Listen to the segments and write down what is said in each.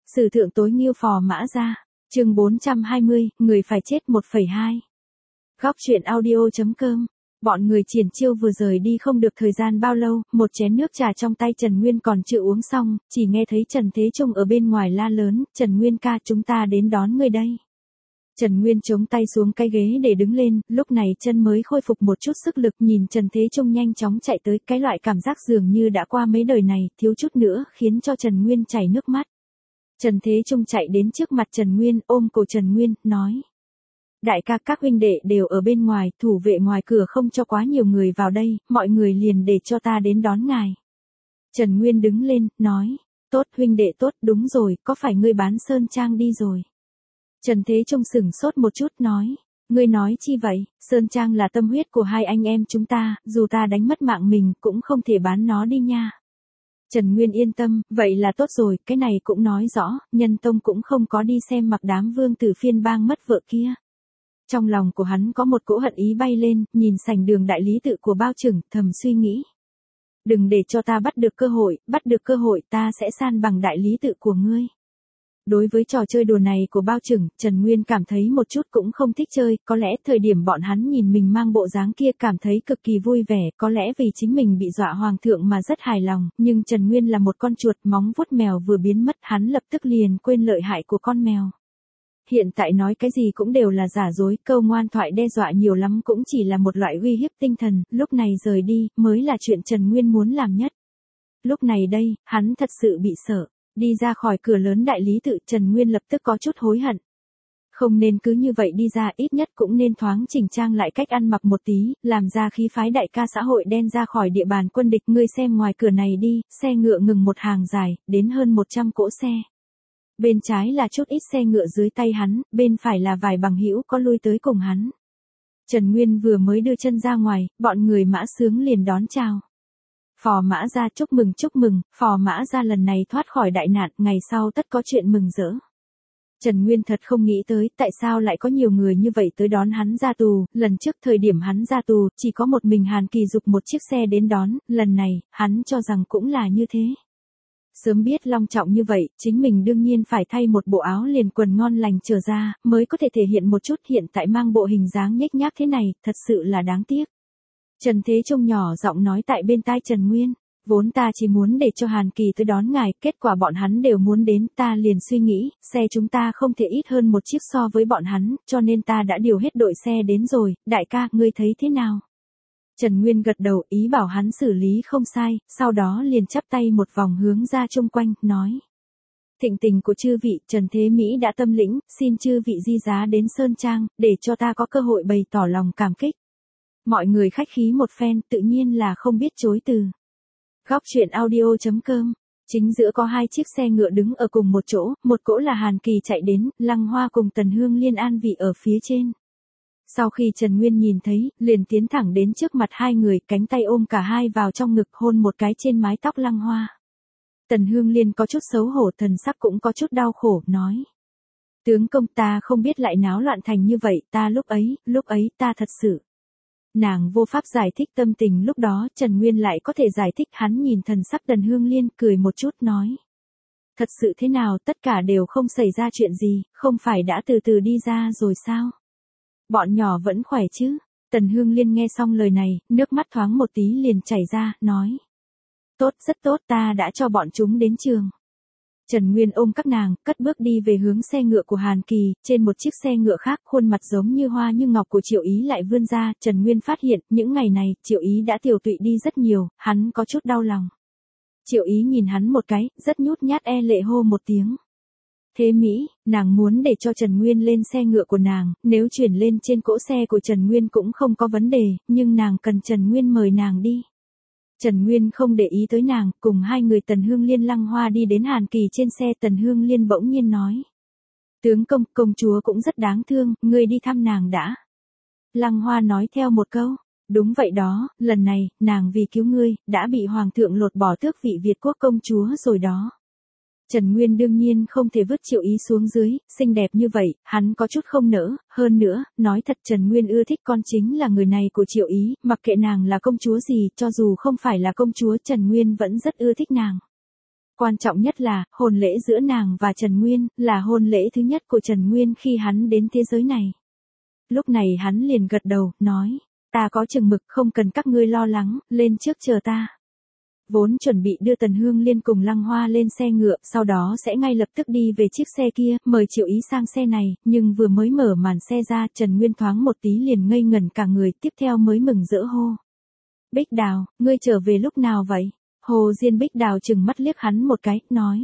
Sử thượng tối nghiêu phò mã ra. Chương 420, người phải chết 1,2. Góc truyện audio.com. Bọn người triển chiêu vừa rời đi không được thời gian bao lâu, một chén nước trà trong tay Trần Nguyên còn chưa uống xong, chỉ nghe thấy Trần Thế Trung ở bên ngoài la lớn, Trần Nguyên ca, chúng ta đến đón người đây. Trần Nguyên chống tay xuống cái ghế để đứng lên, lúc này chân mới khôi phục một chút sức lực, nhìn Trần Thế Trung nhanh chóng chạy tới, cái loại cảm giác dường như đã qua mấy đời này, thiếu chút nữa khiến cho Trần Nguyên chảy nước mắt. Trần Thế Trung chạy đến trước mặt Trần Nguyên, ôm cổ Trần Nguyên, nói. Đại ca, các huynh đệ đều ở bên ngoài, thủ vệ ngoài cửa không cho quá nhiều người vào đây, mọi người liền để cho ta đến đón ngài. Trần Nguyên đứng lên, nói. Tốt huynh đệ tốt, đúng rồi, có phải ngươi bán Sơn Trang đi rồi? Trần Thế Trung sửng sốt một chút, nói. Ngươi nói chi vậy, Sơn Trang là tâm huyết của hai anh em chúng ta, dù ta đánh mất mạng mình cũng không thể bán nó đi nha. Trần Nguyên yên tâm, vậy là tốt rồi, cái này cũng nói rõ, Nhân Tông cũng không có đi xem Mặc Đám vương tử phiên bang mất vợ kia. Trong lòng của hắn có một cỗ hận ý bay lên, nhìn sảnh đường đại lý tự của Bao Trừng, thầm suy nghĩ. Đừng để cho ta bắt được cơ hội ta sẽ san bằng đại lý tự của ngươi. Đối với trò chơi đùa này của Bao Trừng, Trần Nguyên cảm thấy một chút cũng không thích chơi, có lẽ thời điểm bọn hắn nhìn mình mang bộ dáng kia cảm thấy cực kỳ vui vẻ, có lẽ vì chính mình bị dọa hoàng thượng mà rất hài lòng, nhưng Trần Nguyên là một con chuột, móng vuốt mèo vừa biến mất, hắn lập tức liền quên lợi hại của con mèo. Hiện tại nói cái gì cũng đều là giả dối, câu ngoan thoại đe dọa nhiều lắm cũng chỉ là một loại uy hiếp tinh thần, lúc này rời đi, mới là chuyện Trần Nguyên muốn làm nhất. Lúc này đây, hắn thật sự bị sợ. Đi ra khỏi cửa lớn đại lý tự, Trần Nguyên lập tức có chút hối hận. Không nên cứ như vậy đi ra, ít nhất cũng nên thoáng chỉnh trang lại cách ăn mặc một tí, làm ra khí phái đại ca xã hội đen ra khỏi địa bàn quân địch. Ngươi xem ngoài cửa này đi, xe ngựa ngừng một hàng dài, đến hơn 100 cỗ xe. Bên trái là chút ít xe ngựa dưới tay hắn, bên phải là vài bằng hữu có lui tới cùng hắn. Trần Nguyên vừa mới đưa chân ra ngoài, bọn người Mã Sướng liền đón chào. Phò Mã gia chúc mừng, Phò Mã gia lần này thoát khỏi đại nạn, ngày sau tất có chuyện mừng rỡ. Trần Nguyên thật không nghĩ tới, tại sao lại có nhiều người như vậy tới đón hắn ra tù, lần trước thời điểm hắn ra tù, chỉ có một mình Hàn Kỳ Dục một chiếc xe đến đón, lần này, hắn cho rằng cũng là như thế. Sớm biết long trọng như vậy, chính mình đương nhiên phải thay một bộ áo liền quần ngon lành trở ra, mới có thể thể hiện một chút, hiện tại mang bộ hình dáng nhếch nhác thế này, thật sự là đáng tiếc. Trần Thế Trung nhỏ giọng nói tại bên tai Trần Nguyên, vốn ta chỉ muốn để cho Hàn Kỳ tới đón ngài, kết quả bọn hắn đều muốn đến, ta liền suy nghĩ, xe chúng ta không thể ít hơn một chiếc so với bọn hắn, cho nên ta đã điều hết đội xe đến rồi, đại ca, ngươi thấy thế nào? Trần Nguyên gật đầu, ý bảo hắn xử lý không sai, sau đó liền chắp tay một vòng hướng ra chung quanh, nói. Thịnh tình của chư vị, Trần Thế Mỹ đã tâm lĩnh, xin chư vị di giá đến Sơn Trang, để cho ta có cơ hội bày tỏ lòng cảm kích. Mọi người khách khí một phen, tự nhiên là không biết chối từ. Góc truyện audio.com. Chính giữa có hai chiếc xe ngựa đứng ở cùng một chỗ, một cỗ là Hàn Kỳ chạy đến, Lăng Hoa cùng Tần Hương Liên an vị ở phía trên. Sau khi Trần Nguyên nhìn thấy, liền tiến thẳng đến trước mặt hai người, cánh tay ôm cả hai vào trong ngực, hôn một cái trên mái tóc Lăng Hoa. Tần Hương Liên có chút xấu hổ, thần sắc cũng có chút đau khổ, nói. Tướng công, ta không biết lại náo loạn thành như vậy, ta lúc ấy ta thật sự. Nàng vô pháp giải thích tâm tình lúc đó, Trần Nguyên lại có thể giải thích, hắn nhìn thần sắc Tần Hương Liên, cười một chút, nói. Thật sự thế nào, tất cả đều không xảy ra chuyện gì, không phải đã từ từ đi ra rồi sao? Bọn nhỏ vẫn khỏe chứ? Tần Hương Liên nghe xong lời này, nước mắt thoáng một tí liền chảy ra, nói. Tốt, rất tốt, ta đã cho bọn chúng đến trường. Trần Nguyên ôm các nàng, cất bước đi về hướng xe ngựa của Hàn Kỳ, trên một chiếc xe ngựa khác, khuôn mặt giống như hoa như ngọc của Triệu Ý lại vươn ra, Trần Nguyên phát hiện, những ngày này, Triệu Ý đã tiều tụy đi rất nhiều, hắn có chút đau lòng. Triệu Ý nhìn hắn một cái, rất nhút nhát lệ hô một tiếng. Thế Mỹ, nàng muốn để cho Trần Nguyên lên xe ngựa của nàng, nếu chuyển lên trên cỗ xe của Trần Nguyên cũng không có vấn đề, nhưng nàng cần Trần Nguyên mời nàng đi. Trần Nguyên không để ý tới nàng, cùng hai người Tần Hương Liên Lăng Hoa đi đến Hàn Kỳ trên xe. Tần Hương Liên bỗng nhiên nói. Tướng công, công chúa cũng rất đáng thương, ngươi đi thăm nàng đã. Lăng Hoa nói theo một câu. Đúng vậy đó, lần này, nàng vì cứu ngươi, đã bị Hoàng thượng lột bỏ tước vị Việt quốc công chúa rồi đó. Trần Nguyên đương nhiên không thể vứt Triệu Ý xuống dưới, xinh đẹp như vậy, hắn có chút không nỡ, hơn nữa, nói thật Trần Nguyên ưa thích con chính là người này của Triệu Ý, mặc kệ nàng là công chúa gì, cho dù không phải là công chúa Trần Nguyên vẫn rất ưa thích nàng. Quan trọng nhất là, hôn lễ giữa nàng và Trần Nguyên, là hôn lễ thứ nhất của Trần Nguyên khi hắn đến thế giới này. Lúc này hắn liền gật đầu, nói, ta có chừng mực, không cần các ngươi lo lắng, lên trước chờ ta. Vốn chuẩn bị đưa Tần Hương Liên cùng Lăng Hoa lên xe ngựa, sau đó sẽ ngay lập tức đi về chiếc xe kia, mời Triệu Ý sang xe này, nhưng vừa mới mở màn xe ra, Trần Nguyên thoáng một tí liền ngây ngẩn cả người, tiếp theo mới mừng rỡ hô. Bích Đào, ngươi trở về lúc nào vậy? Hồ Diên Bích Đào trừng mắt liếc hắn một cái, nói.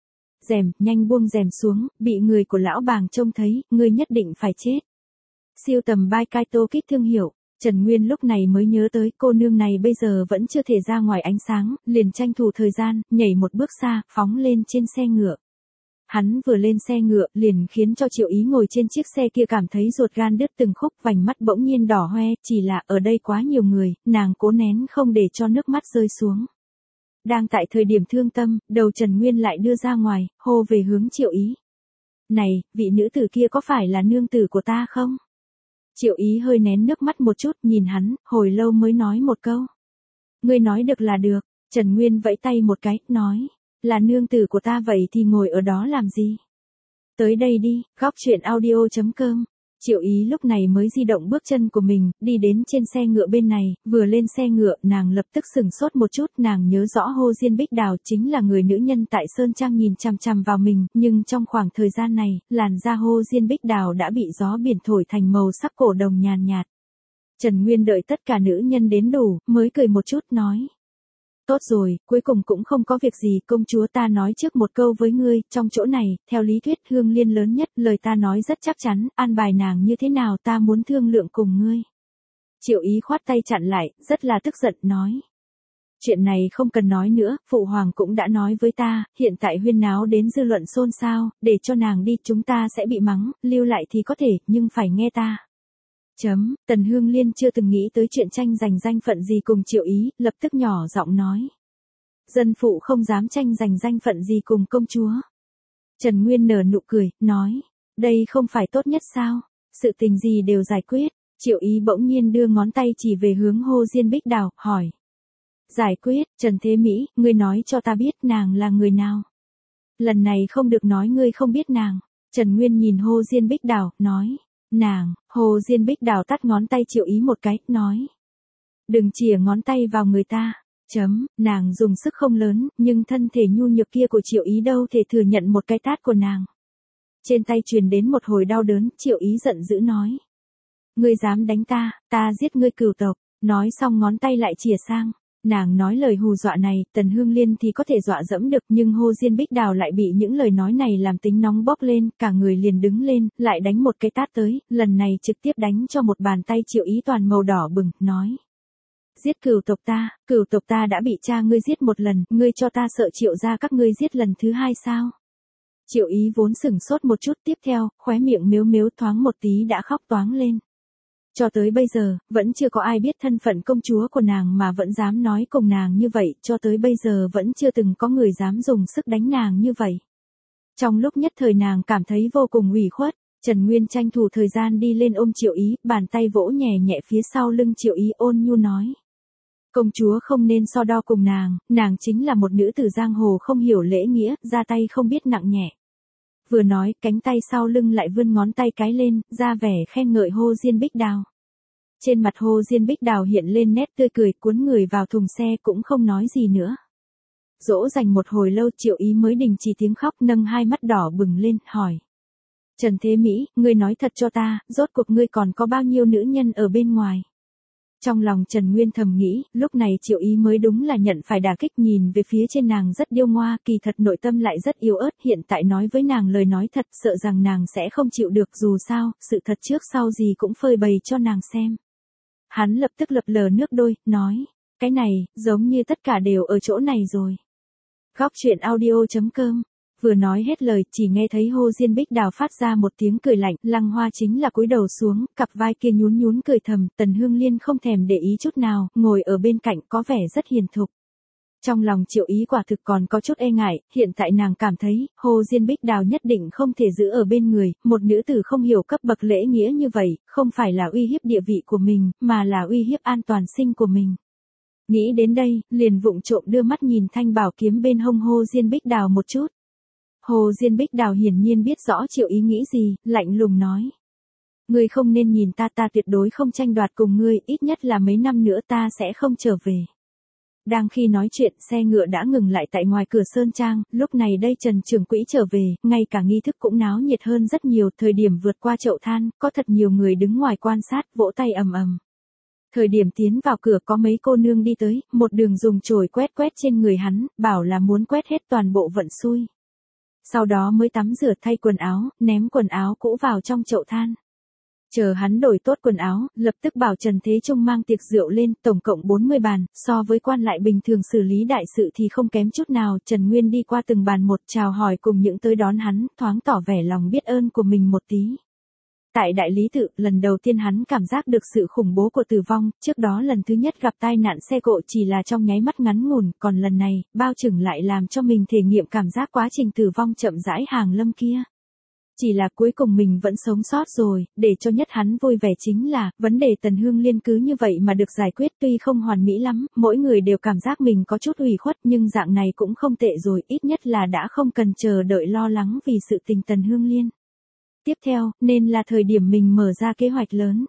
Rèm, nhanh buông rèm xuống, bị người của lão bàng trông thấy, ngươi nhất định phải chết. Siêu tầm bai Kaito kích thương hiệu. Trần Nguyên lúc này mới nhớ tới cô nương này bây giờ vẫn chưa thể ra ngoài ánh sáng, liền tranh thủ thời gian, nhảy một bước xa, phóng lên trên xe ngựa. Hắn vừa lên xe ngựa, liền khiến cho Triệu Ý ngồi trên chiếc xe kia cảm thấy ruột gan đứt từng khúc, vành mắt bỗng nhiên đỏ hoe, chỉ là ở đây quá nhiều người, nàng cố nén không để cho nước mắt rơi xuống. Đang tại thời điểm thương tâm, đầu Trần Nguyên lại đưa ra ngoài, hô về hướng Triệu Ý. Này, vị nữ tử kia có phải là nương tử của ta không? Triệu Ý hơi nén nước mắt một chút, nhìn hắn, hồi lâu mới nói một câu. Ngươi nói được là được. Trần Nguyên vẫy tay một cái, nói. Là nương tử của ta vậy thì ngồi ở đó làm gì? Tới đây đi, góc chuyện audio.com. Triệu Ý lúc này mới di động bước chân của mình, đi đến trên xe ngựa bên này, vừa lên xe ngựa, nàng lập tức sửng sốt một chút, nàng nhớ rõ Hồ Diên Bích Đào chính là người nữ nhân tại Sơn Trang nhìn chằm chằm vào mình, nhưng trong khoảng thời gian này, làn da Hồ Diên Bích Đào đã bị gió biển thổi thành màu sắc cổ đồng nhàn nhạt. Trần Nguyên đợi tất cả nữ nhân đến đủ, mới cười một chút nói. Tốt rồi, cuối cùng cũng không có việc gì, công chúa ta nói trước một câu với ngươi, trong chỗ này, theo lý thuyết Hương Liên lớn nhất, lời ta nói rất chắc chắn, an bài nàng như thế nào ta muốn thương lượng cùng ngươi. Triệu Ý khoát tay chặn lại, rất là tức giận, nói. Chuyện này không cần nói nữa, Phụ Hoàng cũng đã nói với ta, hiện tại huyên náo đến dư luận xôn xao, để cho nàng đi chúng ta sẽ bị mắng, lưu lại thì có thể, nhưng phải nghe ta. Tần Hương Liên chưa từng nghĩ tới chuyện tranh giành danh phận gì cùng Triệu Ý, lập tức nhỏ giọng nói. Dân phụ không dám tranh giành danh phận gì cùng công chúa. Trần Nguyên nở nụ cười, nói. Đây không phải tốt nhất sao? Sự tình gì đều giải quyết. Triệu Ý bỗng nhiên đưa ngón tay chỉ về hướng Hồ Diên Bích Đào, hỏi. Giải quyết, Trần Thế Mỹ, ngươi nói cho ta biết nàng là người nào? Lần này không được nói ngươi không biết nàng. Trần Nguyên nhìn Hồ Diên Bích Đào, nói. Nàng, Hồ Diên Bích Đào tắt ngón tay Triệu Ý một cái, nói. Đừng chìa ngón tay vào người ta. Nàng dùng sức không lớn, nhưng thân thể nhu nhược kia của Triệu Ý đâu thể thừa nhận một cái tát của nàng. Trên tay truyền đến một hồi đau đớn, Triệu Ý giận dữ nói. Ngươi dám đánh ta giết ngươi cửu tộc. Nói xong ngón tay lại chìa sang. Nàng nói lời hù dọa này, Tần Hương Liên thì có thể dọa dẫm được, nhưng Hồ Diên Bích Đào lại bị những lời nói này làm tính nóng bốc lên, cả người liền đứng lên, lại đánh một cái tát tới, lần này trực tiếp đánh cho một bàn tay Triệu Ý toàn màu đỏ bừng, nói. Giết cửu tộc ta đã bị cha ngươi giết một lần, ngươi cho ta sợ Triệu gia các ngươi giết lần thứ hai sao? Triệu Ý vốn sửng sốt một chút, tiếp theo, khóe miệng mếu mếu thoáng một tí đã khóc toáng lên. Cho tới bây giờ, vẫn chưa có ai biết thân phận công chúa của nàng mà vẫn dám nói cùng nàng như vậy, cho tới bây giờ vẫn chưa từng có người dám dùng sức đánh nàng như vậy. Trong lúc nhất thời nàng cảm thấy vô cùng ủy khuất, Trần Nguyên tranh thủ thời gian đi lên ôm Triệu Ý, bàn tay vỗ nhẹ nhẹ phía sau lưng Triệu Ý, ôn nhu nói. Công chúa không nên so đo cùng nàng chính là một nữ tử giang hồ không hiểu lễ nghĩa, ra tay không biết nặng nhẹ. Vừa nói, cánh tay sau lưng lại vươn ngón tay cái lên, ra vẻ khen ngợi Hồ Diên Bích Đào. Trên mặt Hồ Diên Bích Đào hiện lên nét tươi cười, cuốn người vào thùng xe cũng không nói gì nữa. Dỗ dành một hồi lâu Triệu Ý mới đình chỉ tiếng khóc, nâng hai mắt đỏ bừng lên, hỏi. Trần Thế Mỹ, ngươi nói thật cho ta, rốt cuộc ngươi còn có bao nhiêu nữ nhân ở bên ngoài? Trong lòng Trần Nguyên thầm nghĩ, lúc này Triệu Ý mới đúng là nhận phải đả kích, nhìn về phía trên nàng rất điêu ngoa, kỳ thật nội tâm lại rất yếu ớt, hiện tại nói với nàng lời nói thật, sợ rằng nàng sẽ không chịu được, dù sao, sự thật trước sau gì cũng phơi bày cho nàng xem. Hắn lập tức lập lờ nước đôi, nói, cái này, giống như tất cả đều ở chỗ này rồi. Góc chuyện audio.com. Vừa nói hết lời, chỉ nghe thấy Hồ Diên Bích Đào phát ra một tiếng cười lạnh, Lăng Hoa chính là cúi đầu xuống, cặp vai kia nhún nhún cười thầm, Tần Hương Liên không thèm để ý chút nào, ngồi ở bên cạnh có vẻ rất hiền thục. Trong lòng Triệu Ý quả thực còn có chút e ngại, hiện tại nàng cảm thấy, Hồ Diên Bích Đào nhất định không thể giữ ở bên người, một nữ tử không hiểu cấp bậc lễ nghĩa như vậy, không phải là uy hiếp địa vị của mình, mà là uy hiếp an toàn sinh của mình. Nghĩ đến đây, liền vụng trộm đưa mắt nhìn thanh bảo kiếm bên hông Hồ Diên Bích Đào một chút. Hồ Diên Bích Đào hiển nhiên biết rõ Triệu Ý nghĩ gì, lạnh lùng nói. Ngươi không nên nhìn ta tuyệt đối không tranh đoạt cùng ngươi, ít nhất là mấy năm nữa ta sẽ không trở về. Đang khi nói chuyện, xe ngựa đã ngừng lại tại ngoài cửa Sơn Trang, lúc này đây Trần Trưởng Quỹ trở về, ngay cả nghi thức cũng náo nhiệt hơn rất nhiều, thời điểm vượt qua chậu than, có thật nhiều người đứng ngoài quan sát, vỗ tay ầm ầm. Thời điểm tiến vào cửa có mấy cô nương đi tới, một đường dùng chổi quét trên người hắn, bảo là muốn quét hết toàn bộ vận xui. Sau đó mới tắm rửa thay quần áo, ném quần áo cũ vào trong chậu than. Chờ hắn đổi tốt quần áo, lập tức bảo Trần Thế Trung mang tiệc rượu lên, tổng cộng 40 bàn, so với quan lại bình thường xử lý đại sự thì không kém chút nào. Trần Nguyên đi qua từng bàn một chào hỏi cùng những tới đón hắn, thoáng tỏ vẻ lòng biết ơn của mình một tí. Tại đại lý tự, lần đầu tiên hắn cảm giác được sự khủng bố của tử vong, trước đó lần thứ nhất gặp tai nạn xe cộ chỉ là trong nháy mắt ngắn ngủn, còn lần này, bao trừng lại làm cho mình thể nghiệm cảm giác quá trình tử vong chậm rãi hàng lâm kia. Chỉ là cuối cùng mình vẫn sống sót rồi, để cho nhất hắn vui vẻ chính là, vấn đề Tần Hương Liên cứ như vậy mà được giải quyết tuy không hoàn mỹ lắm, mỗi người đều cảm giác mình có chút ủy khuất nhưng dạng này cũng không tệ rồi, ít nhất là đã không cần chờ đợi lo lắng vì sự tình Tần Hương Liên. Tiếp theo, nên là thời điểm mình mở ra kế hoạch lớn.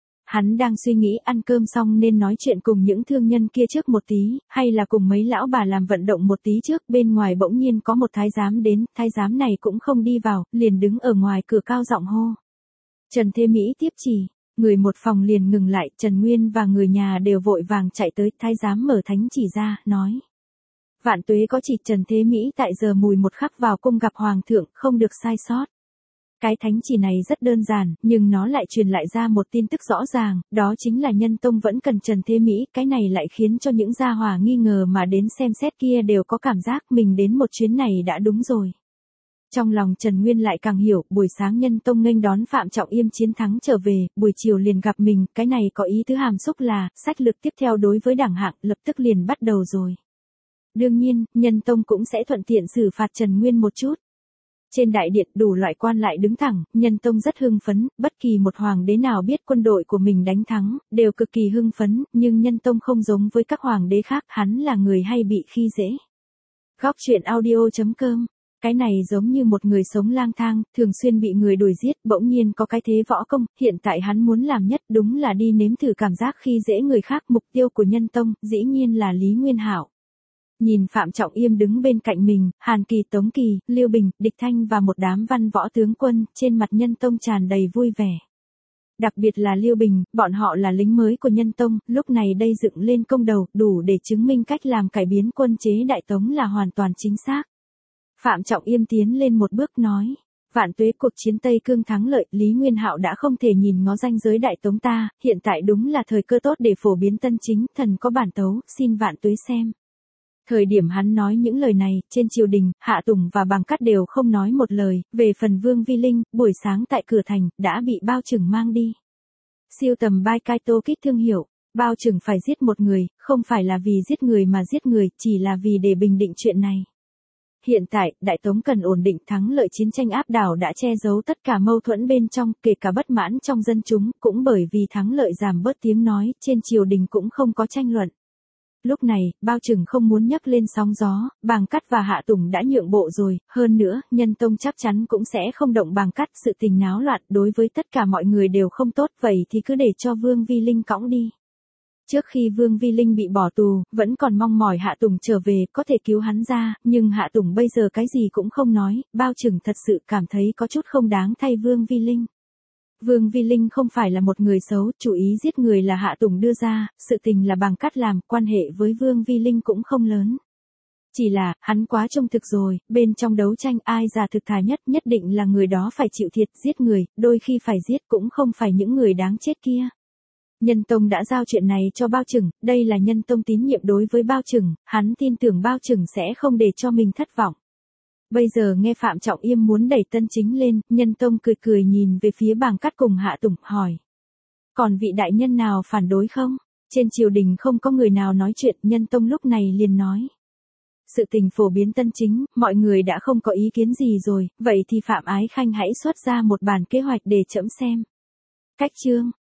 Hắn đang suy nghĩ ăn cơm xong nên nói chuyện cùng những thương nhân kia trước một tí, hay là cùng mấy lão bà làm vận động một tí trước, bên ngoài bỗng nhiên có một thái giám đến, thái giám này cũng không đi vào, liền đứng ở ngoài cửa cao giọng hô. Trần Thế Mỹ tiếp chỉ, người một phòng liền ngừng lại, Trần Nguyên và người nhà đều vội vàng chạy tới, thái giám mở thánh chỉ ra, nói. Vạn tuế có chỉ Trần Thế Mỹ tại giờ mùi một khắc vào cung gặp hoàng thượng, không được sai sót. Cái thánh chỉ này rất đơn giản, nhưng nó lại truyền lại ra một tin tức rõ ràng, đó chính là Nhân Tông vẫn cần Trần Thế Mỹ, cái này lại khiến cho những gia hỏa nghi ngờ mà đến xem xét kia đều có cảm giác mình đến một chuyến này đã đúng rồi. Trong lòng Trần Nguyên lại càng hiểu, buổi sáng Nhân Tông nghênh đón Phạm Trọng Yêm chiến thắng trở về, buổi chiều liền gặp mình, cái này có ý tứ hàm xúc là, sách lược tiếp theo đối với đảng hạng, lập tức liền bắt đầu rồi. Đương nhiên, Nhân Tông cũng sẽ thuận tiện xử phạt Trần Nguyên một chút. Trên đại điện đủ loại quan lại đứng thẳng, Nhân Tông rất hưng phấn, bất kỳ một hoàng đế nào biết quân đội của mình đánh thắng, đều cực kỳ hưng phấn, nhưng Nhân Tông không giống với các hoàng đế khác, hắn là người hay bị khi dễ. Góc truyện audio.com. Cái này giống như một người sống lang thang, thường xuyên bị người đuổi giết, bỗng nhiên có cái thế võ công, hiện tại hắn muốn làm nhất đúng là đi nếm thử cảm giác khi dễ người khác, mục tiêu của Nhân Tông, dĩ nhiên là Lý Nguyên Hạo. Nhìn Phạm Trọng Yêm đứng bên cạnh mình, Hàn Kỳ, Tống Kỳ, Lưu Bình, Địch Thanh và một đám văn võ tướng quân, trên mặt Nhân Tông tràn đầy vui vẻ. Đặc biệt là Lưu Bình, bọn họ là lính mới của Nhân Tông, lúc này đây dựng lên công đầu, đủ để chứng minh cách làm cải biến quân chế Đại Tống là hoàn toàn chính xác. Phạm Trọng Yêm tiến lên một bước nói. Vạn tuế cuộc chiến Tây Cương thắng lợi, Lý Nguyên Hạo đã không thể nhìn ngó ranh giới Đại Tống ta, hiện tại đúng là thời cơ tốt để phổ biến tân chính, thần có bản tấu, xin vạn tuế xem. Thời điểm hắn nói những lời này, trên triều đình, Hạ Tùng và Bằng Cắt đều không nói một lời, về phần Vương Vi Linh, buổi sáng tại cửa thành, đã bị Bao Trừng mang đi. Siêu tầm bai cai tô kít thương hiệu, Bao Trừng phải giết một người, không phải là vì giết người mà giết người, chỉ là vì để bình định chuyện này. Hiện tại, Đại Tống cần ổn định thắng lợi chiến tranh áp đảo đã che giấu tất cả mâu thuẫn bên trong, kể cả bất mãn trong dân chúng, cũng bởi vì thắng lợi giảm bớt tiếng nói, trên triều đình cũng không có tranh luận. Lúc này, Bao Trừng không muốn nhấc lên sóng gió, Bàng Cắt và Hạ Tùng đã nhượng bộ rồi, hơn nữa, Nhân Tông chắc chắn cũng sẽ không động Bàng Cắt, sự tình náo loạn đối với tất cả mọi người đều không tốt, vậy thì cứ để cho Vương Vi Linh cõng đi. Trước khi Vương Vi Linh bị bỏ tù, vẫn còn mong mỏi Hạ Tùng trở về, có thể cứu hắn ra, nhưng Hạ Tùng bây giờ cái gì cũng không nói, Bao Trừng thật sự cảm thấy có chút không đáng thay Vương Vi Linh. Vương Vi Linh không phải là một người xấu, chủ ý giết người là Hạ Tùng đưa ra, sự tình là Bàng Cắt làm, quan hệ với Vương Vi Linh cũng không lớn. Chỉ là, hắn quá trung thực rồi, bên trong đấu tranh ai giả thực thà nhất, nhất định là người đó phải chịu thiệt, giết người, đôi khi phải giết cũng không phải những người đáng chết kia. Nhân Tông đã giao chuyện này cho Bao Trừng, đây là Nhân Tông tín nhiệm đối với Bao Trừng, hắn tin tưởng Bao Trừng sẽ không để cho mình thất vọng. Bây giờ nghe Phạm Trọng Yêm muốn đẩy tân chính lên, Nhân Tông cười cười nhìn về phía Bàng Cắt cùng Hạ Tùng, hỏi. Còn vị đại nhân nào phản đối không? Trên triều đình không có người nào nói chuyện, Nhân Tông lúc này liền nói. Sự tình phổ biến tân chính, mọi người đã không có ý kiến gì rồi, vậy thì Phạm Ái Khanh hãy xuất ra một bản kế hoạch để trẫm xem. Cách chương.